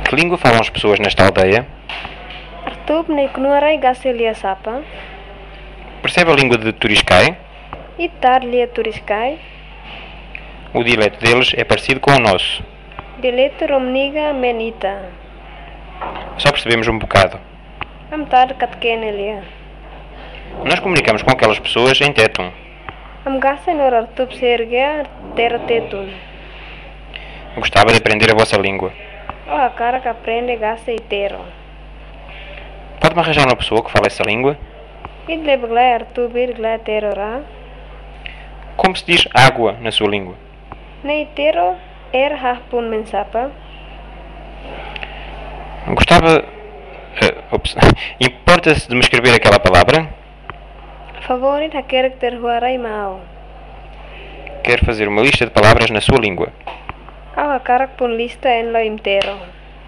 Que língua falam as pessoas nesta aldeia? Artub Neiknuarai Gaselia Sapa, Percebe a língua de Turiscai? Itar Lia Turiskai, O dialeto deles é parecido com o nosso. Dileto Romniga Menita, Só percebemos um bocado. Amtar Katkenelia, Nós comunicamos com aquelas pessoas em Tetum. Amgasenor Artub Sergia Teratetun, Gostava de aprender a vossa língua. O a cara que aprende Gase Itero. Pode-me arranjar uma pessoa que fale essa língua? Idlebglai Artub Irglai Terora, Como se diz água na sua língua? Neitero Harpun Mensapa, Gostava... Importa-se de me escrever aquela palavra? Favorit a character Huarai Mao, Quero fazer uma lista de palavras na sua língua. O a cara pun lista en lo intero.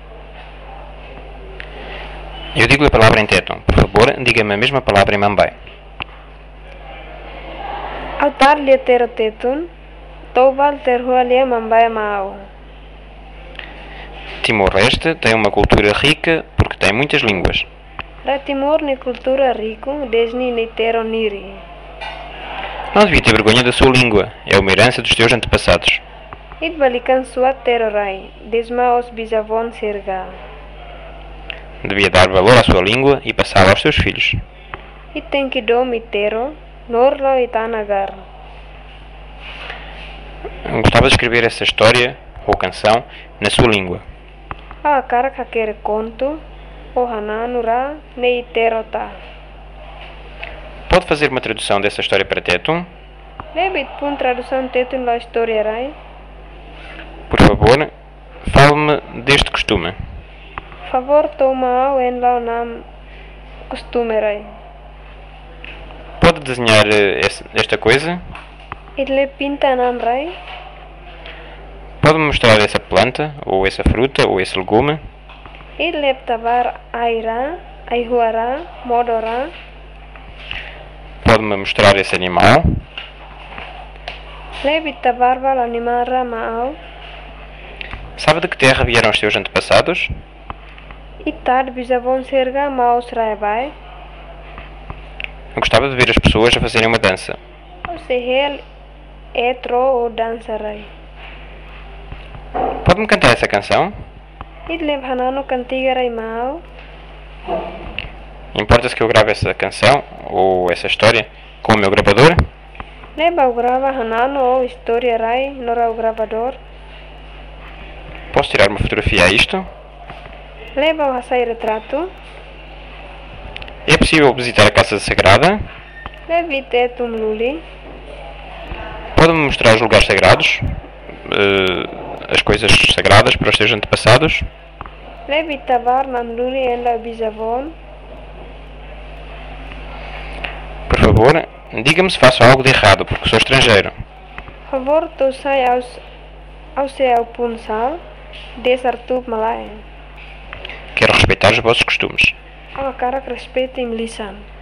Eu digo-lhe a palavra em Tetum. Por favor, diga-me a mesma palavra em Mambai. Autar Lia Teratetun, Tobal Terhualia Mambai Mao. Timor-Leste tem uma cultura rica porque tem muitas línguas. Ratimor ni cultura rico, desni ni tero niri. Não devia ter vergonha da sua língua. É uma herança dos seus antepassados. It balikan suat terorai, desma os bisavon serga. Devia dar valor à sua língua e passá-la aos seus filhos. It tenki dom itero, norlo itanagar. Gostava de escrever essa história ou canção na sua língua. A cara kakere conto, o hananura ne iterota. Pode fazer uma tradução dessa história para Tetum? Lebit pun tradução tetun lo história rai. Por favor, fale-me deste costume. Favor tomao en lo nam costume rai. Pode desenhar esta coisa? Itle pinta nam rai. Pode-me mostrar essa planta, ou essa fruta, ou esse legume? Itle tabar aira, aihuara, modora. Pode-me mostrar esse animal? Lebit tabar val animara mao. Sabe de que terra vieram os seus antepassados? Itar bisavon serga maos raibai. Eu gostava de ver as pessoas a fazerem uma dança. O sehel etro o dançarai. Pode-me cantar essa canção? Idlev hanano cantigarai mao. Importa-se que eu grave essa canção, ou essa história, com o meu gravador? Leba o grava hanano ou história rai nora o gravador. Posso tirar uma fotografia a isto? Leva o hasai retrato. É possível visitar a Casa Sagrada? Levite tum luli. Pode-me mostrar os lugares sagrados? As coisas sagradas para os seus antepassados? Levitavar nam luli en la bisavon. Por favor, diga-me se faço algo de errado, porque sou estrangeiro. Favor tu sai ao seu punsal. Desartub malai. Quero respeitar os vossos costumes. A cara que respeita em lisan.